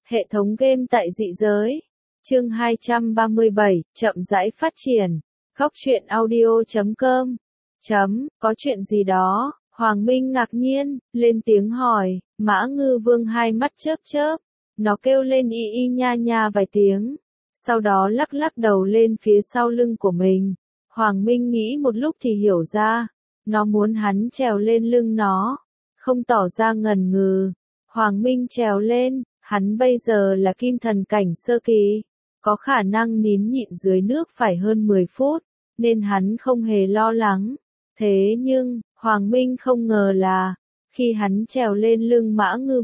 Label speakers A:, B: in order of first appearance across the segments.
A: Hệ thống game tại dị giới. Chương 237, chậm rãi phát triển. Góc truyện audio.com. Có chuyện gì đó? Hoàng Minh ngạc nhiên, lên tiếng hỏi. Mã Ngư Vương hai mắt chớp chớp. Nó kêu lên y y nha nha vài tiếng. Sau đó lắc lắc đầu lên phía sau lưng của mình. Hoàng Minh nghĩ một lúc thì hiểu ra. Nó muốn hắn trèo lên lưng nó. Không tỏ ra ngần ngừ. Hoàng Minh trèo lên. Hắn bây giờ là kim thần cảnh sơ kỳ, có khả năng nín nhịn dưới nước phải hơn 10 phút, nên hắn không hề lo lắng. Thế nhưng, Hoàng Minh không ngờ là, khi hắn trèo lên lưng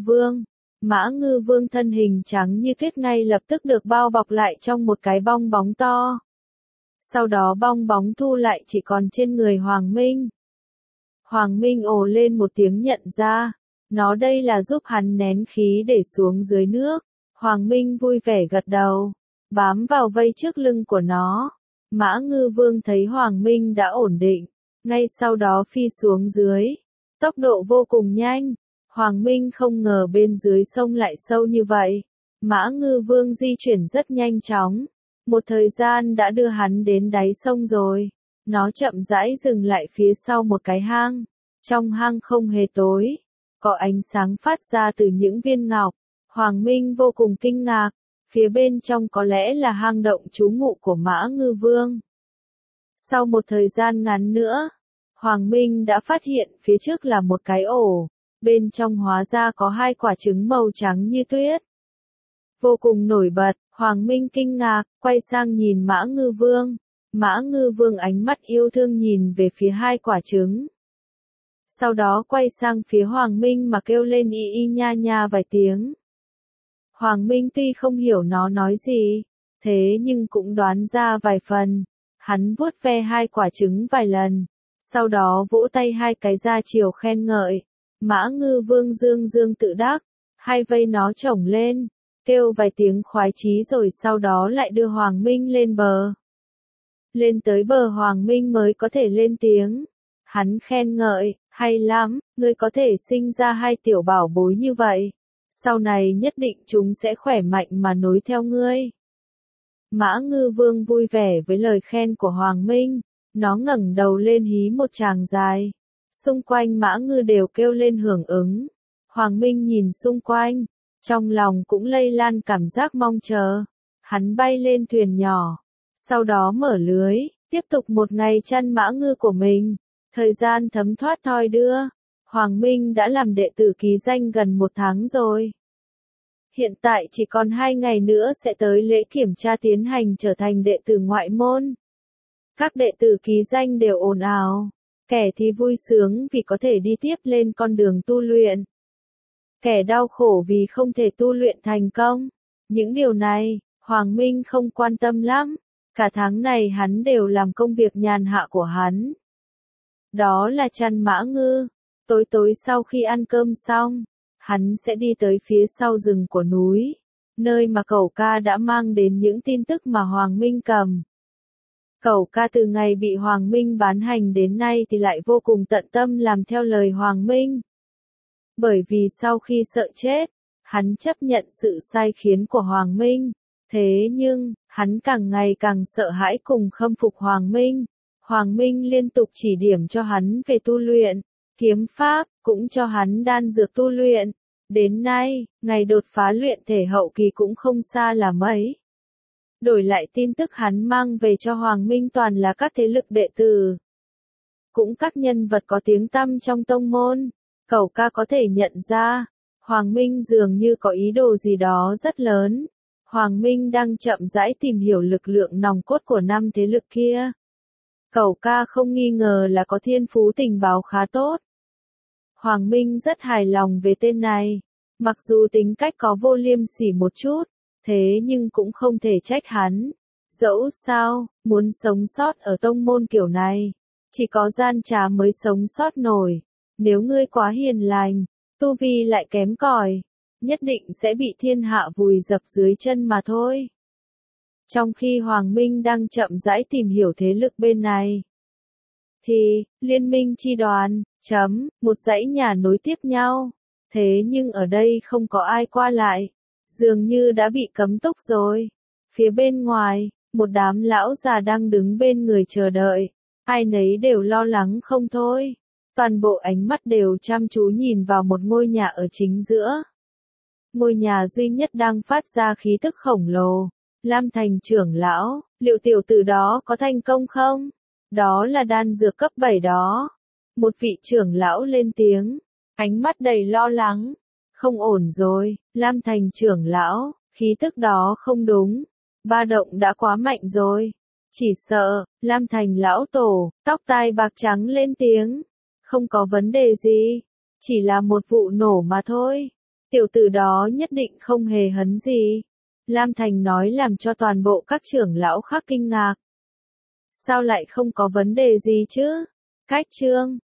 A: Mã Ngư Vương thân hình trắng như tuyết ngay lập tức được bao bọc lại trong một cái bong bóng to. Sau đó bong bóng thu lại chỉ còn trên người Hoàng Minh. Hoàng Minh ồ lên một tiếng nhận ra. Nó đây là giúp hắn nén khí để xuống dưới nước. Hoàng Minh vui vẻ gật đầu, bám vào vây trước lưng của nó. Mã Ngư Vương thấy Hoàng Minh đã ổn định, ngay sau đó phi xuống dưới. Tốc độ vô cùng nhanh. Hoàng Minh không ngờ bên dưới sông lại sâu như vậy. Mã Ngư Vương di chuyển rất nhanh chóng. Một thời gian đã đưa hắn đến đáy sông rồi. Nó chậm rãi dừng lại phía sau một cái hang. Trong hang không hề tối. Có ánh sáng phát ra từ những viên ngọc. Hoàng Minh vô cùng kinh ngạc. Phía bên trong có lẽ là hang động trú ngụ của Mã Ngư Vương. Sau một thời gian ngắn nữa, Hoàng Minh đã phát hiện phía trước là một cái ổ. Bên trong hóa ra có hai quả trứng màu trắng như tuyết. Vô cùng nổi bật, Hoàng Minh kinh ngạc, quay sang nhìn Mã Ngư Vương. Mã Ngư Vương ánh mắt yêu thương nhìn về phía hai quả trứng. Sau đó quay sang phía Hoàng Minh mà kêu lên y y nha nha vài tiếng. Hoàng Minh tuy không hiểu nó nói gì, thế nhưng cũng đoán ra vài phần. Hắn vuốt ve hai quả trứng vài lần, sau đó vỗ tay hai cái ra chiều khen ngợi. Mã Ngư Vương dương dương tự đắc, hai vây nó chổng lên, kêu vài tiếng khoái chí rồi sau đó lại đưa Hoàng Minh lên bờ. Lên tới bờ Hoàng Minh mới có thể lên tiếng. Hắn khen ngợi, hay lắm, ngươi có thể sinh ra hai tiểu bảo bối như vậy. Sau này nhất định chúng sẽ khỏe mạnh mà nối theo ngươi. Mã Ngư Vương vui vẻ với lời khen của Hoàng Minh. Nó ngẩng đầu lên hí một tràng dài. Xung quanh Mã Ngư đều kêu lên hưởng ứng. Hoàng Minh nhìn xung quanh. Trong lòng cũng lây lan cảm giác mong chờ. Hắn bay lên thuyền nhỏ. Sau đó mở lưới, tiếp tục một ngày chăn Mã Ngư của mình. Thời gian thấm thoát thoi đưa. Hoàng Minh đã làm đệ tử ký danh gần 1 tháng rồi. Hiện tại chỉ còn 2 ngày nữa sẽ tới lễ kiểm tra tiến hành trở thành đệ tử ngoại môn. Các đệ tử ký danh đều ồn ào. Kẻ thì vui sướng vì có thể đi tiếp lên con đường tu luyện. Kẻ đau khổ vì không thể tu luyện thành công. Những điều này, Hoàng Minh không quan tâm lắm. Cả tháng này hắn đều làm công việc nhàn hạ của hắn. Đó là chăn Mã Ngư. Tối sau khi ăn cơm xong, hắn sẽ đi tới phía sau rừng của núi, nơi mà cẩu ca đã mang đến những tin tức mà Hoàng Minh cầm. Cẩu ca từ ngày bị Hoàng Minh bán hành đến nay thì lại vô cùng tận tâm làm theo lời Hoàng Minh. Bởi vì sau khi sợ chết, hắn chấp nhận sự sai khiến của Hoàng Minh. Thế nhưng, hắn càng ngày càng sợ hãi cùng khâm phục Hoàng Minh. Hoàng Minh liên tục chỉ điểm cho hắn về tu luyện, kiếm pháp, cũng cho hắn đan dược tu luyện. Đến nay, ngày đột phá luyện thể hậu kỳ cũng không xa là mấy. Đổi lại tin tức hắn mang về cho Hoàng Minh toàn là các thế lực đệ tử. Cũng các nhân vật có tiếng tăm trong tông môn. Cẩu ca có thể nhận ra, Hoàng Minh dường như có ý đồ gì đó rất lớn. Hoàng Minh đang chậm rãi tìm hiểu lực lượng nòng cốt của 5 thế lực kia. Cẩu ca không nghi ngờ là có thiên phú tình báo khá tốt. Hoàng Minh rất hài lòng về tên này. Mặc dù tính cách có vô liêm sỉ một chút, thế nhưng cũng không thể trách hắn. Dẫu sao, muốn sống sót ở tông môn kiểu này, chỉ có gian trá mới sống sót nổi. Nếu ngươi quá hiền lành, tu vi lại kém cỏi, nhất định sẽ bị thiên hạ vùi dập dưới chân mà thôi. Trong khi Hoàng Minh đang chậm rãi tìm hiểu thế lực bên này, thì, liên minh chi đoàn, một dãy nhà nối tiếp nhau. Thế nhưng ở đây không có ai qua lại. dường như đã bị cấm túc rồi. Phía bên ngoài, một đám lão già đang đứng bên người chờ đợi, ai nấy đều lo lắng không thôi. Toàn bộ ánh mắt đều chăm chú nhìn vào một ngôi nhà ở chính giữa. Ngôi nhà duy nhất đang phát ra khí tức khổng lồ. Lam Thành trưởng lão, liệu tiểu tử đó có thành công không? Đó là đan dược cấp 7 đó. Một vị trưởng lão lên tiếng, ánh mắt đầy lo lắng. Không ổn rồi, Lam Thành trưởng lão, khí tức đó không đúng. Ba động đã quá mạnh rồi. Chỉ sợ, Lam Thành lão tổ, tóc tai bạc trắng lên tiếng. Không có vấn đề gì. Chỉ là một vụ nổ mà thôi. Tiểu tử đó nhất định không hề hấn gì. Lam Thành nói làm cho toàn bộ các trưởng lão khác kinh ngạc. Sao lại không có vấn đề gì chứ? Cách chương